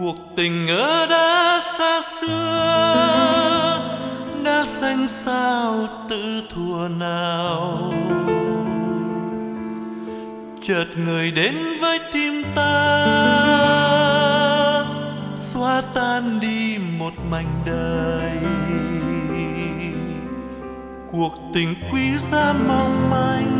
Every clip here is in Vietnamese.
Cuộc tình ở đã xa xưa, đã xanh sao tự thuở nào. Chợt người đến với tim ta, xóa tan đi một mảnh đời. Cuộc tình quý giá mong manh,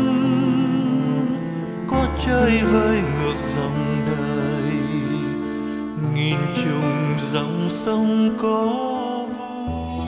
có chơi với ngược dòng đời. Nghìn trùng dòng sông có vui.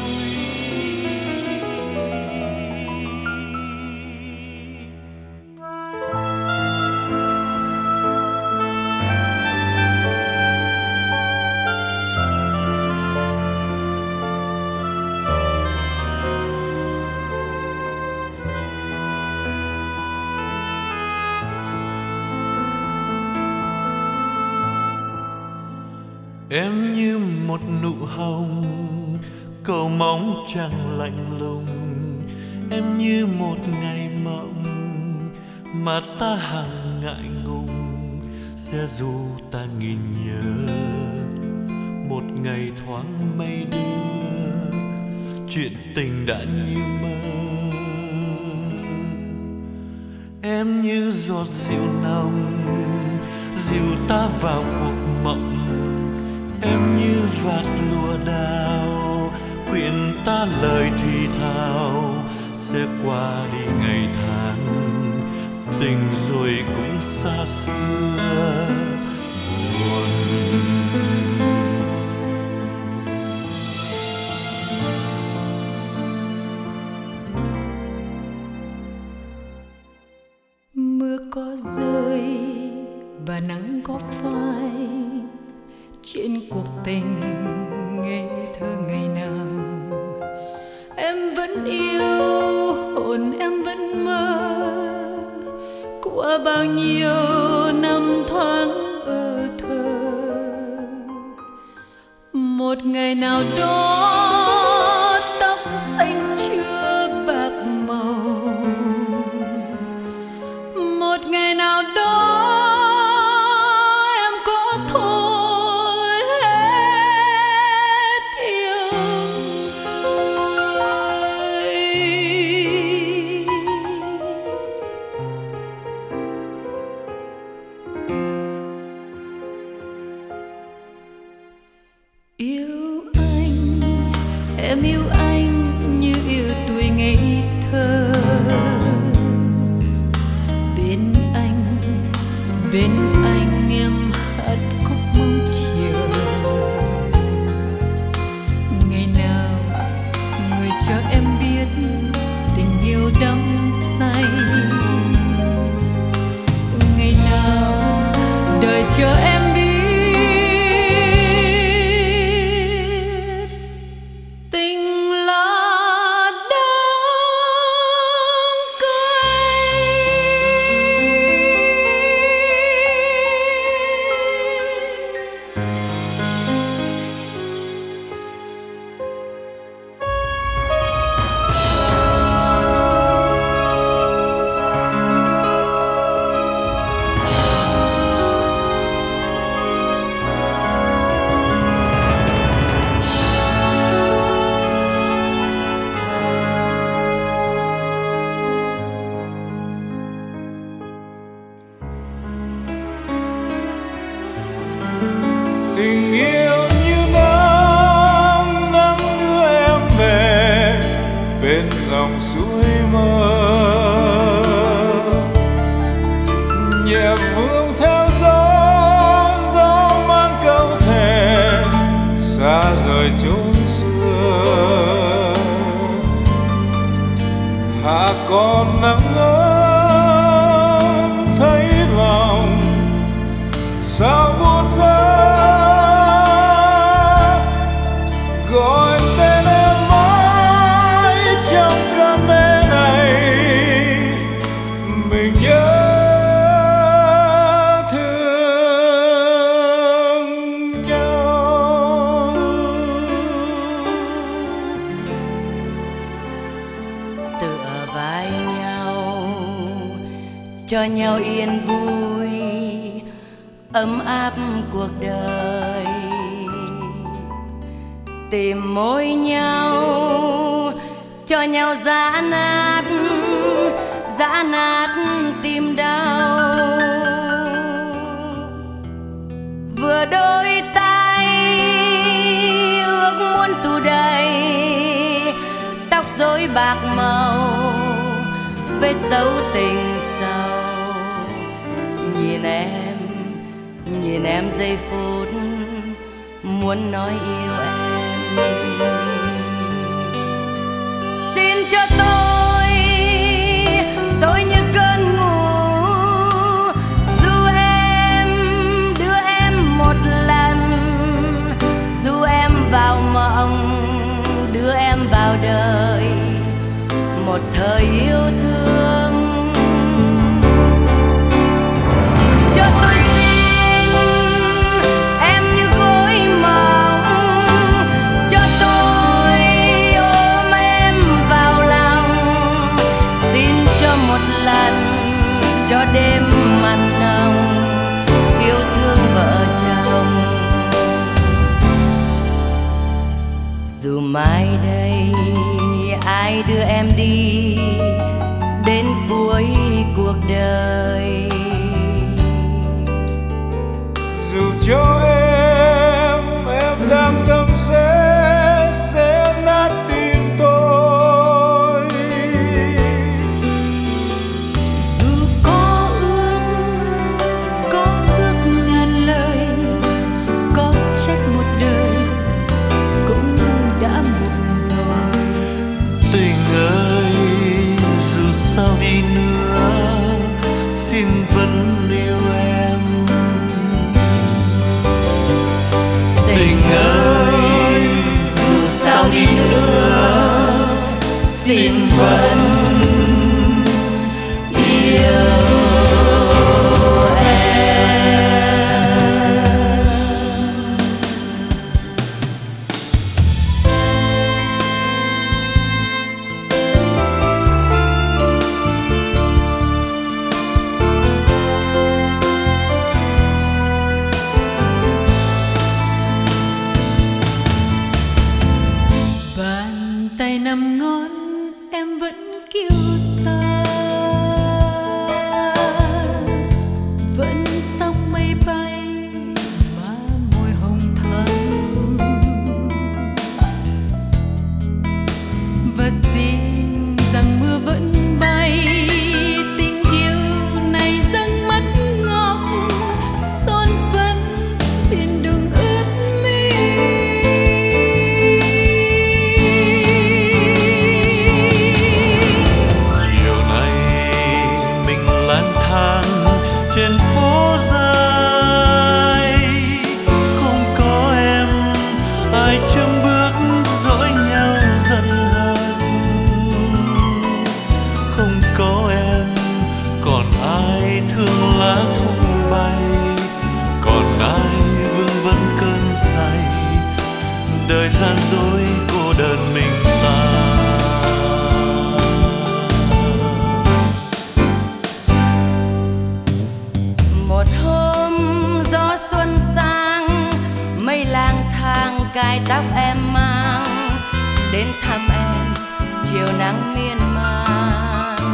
Em như một nụ hồng, cầu mong chẳng lạnh lùng. Em như một ngày mộng mà ta hằng ngại ngùng. Sẽ dù ta nghìn nhớ, một ngày thoáng mây đưa, chuyện tình đã như mơ. Em như giọt rượu nồng, dìu ta vào cuộc mộng. Em như vạt lụa đào, quyện ta lời thì thào. Sẽ qua đi ngày tháng, tình rồi cũng xa xưa buồn. Mưa có rơi và nắng có phai trên cuộc tình ngây thơ ngày nào. Em vẫn yêu, hồn em vẫn mơ, qua bao nhiêu năm thoáng ở thơ. Một ngày nào đó tóc xanh chưa bạc màu, một ngày nào đó yêu anh, em yêu anh như yêu tuổi ngây thơ. Bên anh em hát khúc mong chiều. Ngày nào người cho em biết tình yêu đắm say. Ngày nào đời cho em biết tình là đắng cay. Tình yêu như nắng, nắng đưa em về bên dòng suối mơ. Nhẹ vương theo gió, gió mang câu thề xa rời chốn xưa. Hạ con nắng ấm thấy lòng sao buốt giá. Gọi tên em mãi trong cơn mê này, mình nhớ thương nhau. Tựa vai nhau cho nhau yên vui, ấm áp cuộc đời. tìm môi nhau cho nhau giã nát tim đau. Vừa đôi tay ước muốn tù đầy, tóc rối bạc màu vết dấu tình sâu. Nhìn em giây phút muốn nói yêu em. Xin cho tôi như cơn ngủ, dù em đưa em một lần, dù em vào mộng đưa em vào đời một thời yêu thương. Cho tôi xin em như gối mộng, cho tôi ôm em vào lòng. Xin cho một lần, cho đêm mặn nồng yêu thương vợ chồng. Dù mai đây ai đưa em đi đến cuối cuộc đời, dù cho em đang tâm sẽ nát tim tôi. Dù có ước ngàn lời, có trách một đời cũng đã muộn rồi. Tình ơi, dù sao đi nữa xin vẫn yêu em. Tình ơi, dù sao đi nữa xin vẫn yêu em. Bàn tay nằm ngón em vẫn kiêu sa, vẫn tóc mây bay má môi hồng thắm. Và xin rằng mưa vẫn bay, tình yêu này dâng mắt ngọc son phấn xin đừng ướt mi. Chiều nay mình lang thang trên phố dài, không có em ai châm bước dõi nhau dần hơn. Không có em còn ai thương lá thu bay, còn ai vương vấn cơn say đời gian dối cô đơn mình ta. một hôm gió xuân sang, mây lang thang cài tóc em mang đến thăm em chiều nắng miên man.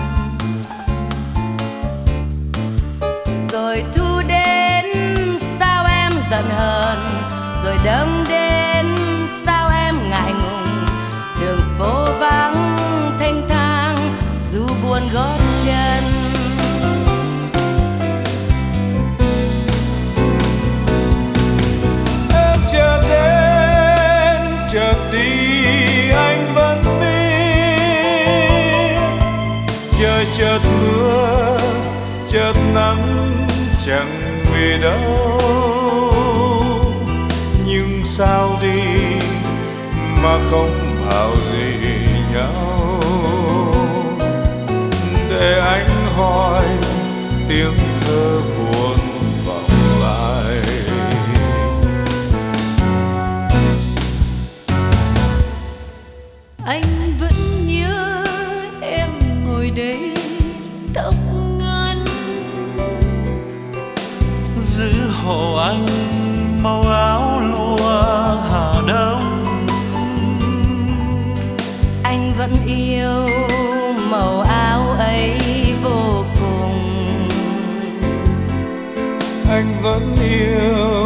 Rồi thu đến sao em giận hờn, rồi đông đến sao em ngại ngùng. Đường phố vắng thênh thang dù buồn gót chân. Em chợt đến chợt đi anh vẫn biết, trời chợt mưa chợt nắng chẳng vì đâu. Nhưng sao đi mà không bảo gì nhau, để anh hỏi tiếng thơ buồn vọng lại. Anh vẫn nhớ em ngồi đây tóc ngắn, giữ hộ anh màu áo lụa Hà Đông. vẫn yêu màu áo ấy vô cùng. Anh vẫn yêu